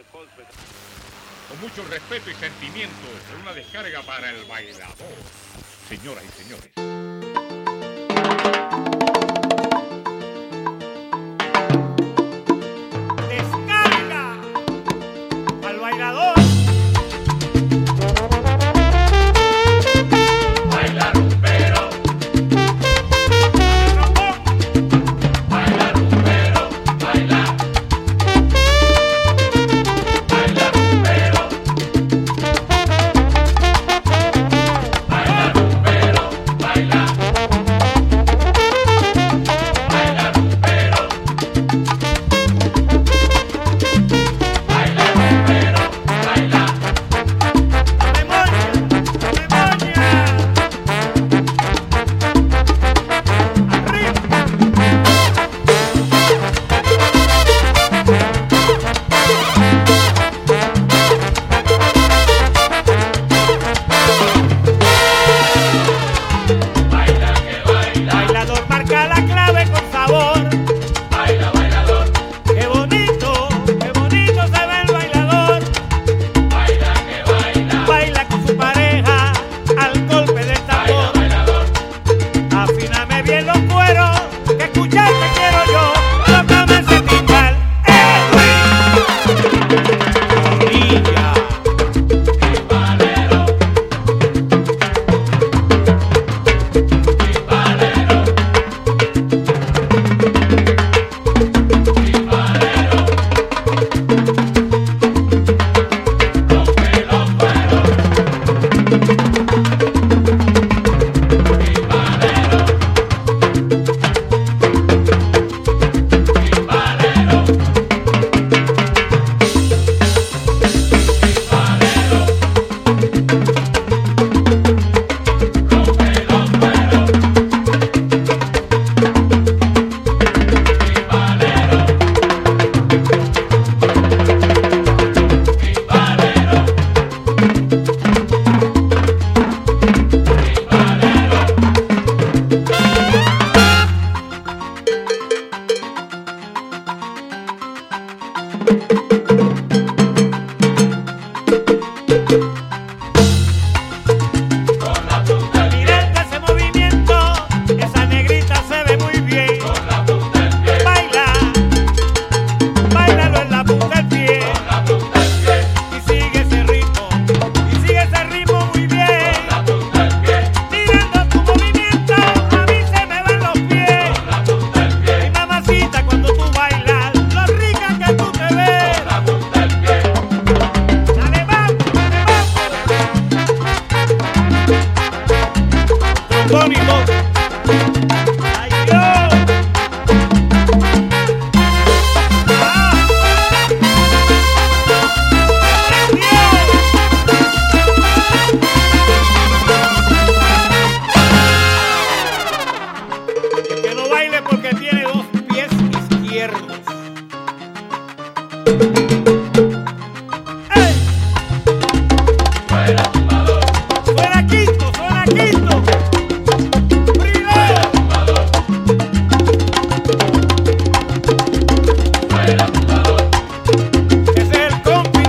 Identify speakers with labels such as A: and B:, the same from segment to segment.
A: Con mucho respeto y sentimiento, una descarga para el bailador. Señoras y señores.
B: Descarga al bailador.
C: Baila rumbero, baila rumbero, baila. Baila rumbero, baila rumbero, baila. Baila rumbero, baila rumbero, baila. Baila que baila,
B: Bailador marca la clave con sabor.
C: baila bailador,
B: Qué bonito se ve el bailador.
C: baila que baila,
B: Baila con su pareja al golpe del
C: baila
B: tambor.
C: bailador.
B: Afíname bien los cueros, que escucharte quiero yo. Tócame ese timbal, Orilla.
C: Timbalero, timbalero, timbalero, rompe los cueros. Timbalero, timbalero, timbalero, rompe los cueros. Timbalero, timbalero, timbalero. Con la punta del pie,
B: Mirando ese movimiento, esa negrita se ve muy bien.
C: con la punta del pie,
B: Báilalo en la punta del pie.
C: con la punta del pie,
B: Y sigue ese ritmo muy bien.
C: con la punta del pie,
B: Mirando tu movimiento, a mí se me van los pies.
C: con la punta del
B: Y
C: pie,
B: mamacita, cuando tú bailas, lo rica que tú te ves.
C: con la punta del pie.
B: Dale, vamos, dale, vamos. Tónico. Ay, Dios. El que no baile porque tiene dos pies izquierdos. ¡Ey!
C: Fuera tumbador,
B: ¡Suena quinto! ¡Suena quinto! ¡Primero!
C: tumbador, fuera tumbador,
B: Ese es el compi.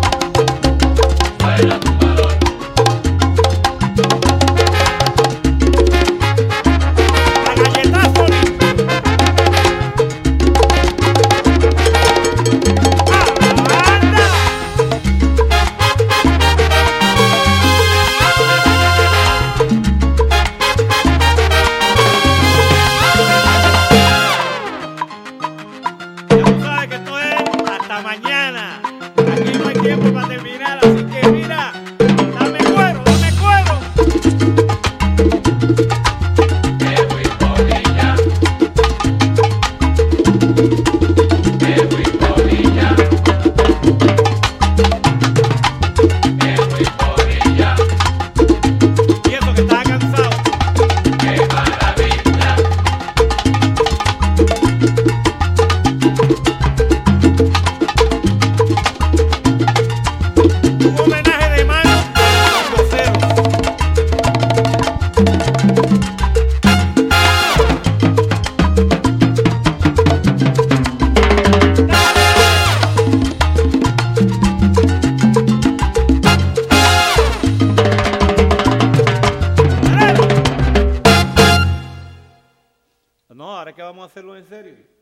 C: fuera tumbador.
B: La galletazo. ¡Anda! Ya tú sabes que esto es hasta mañana. Aquí no hay tiempo para terminar, así que mira, dame cuero, dame cuero.
C: Edwin Bonilla, Edwin Bonilla, Edwin Bonilla,
B: Y eso que estaba cansado.
C: qué maravilla.
B: No, ahora es que vamos a hacerlo en serio.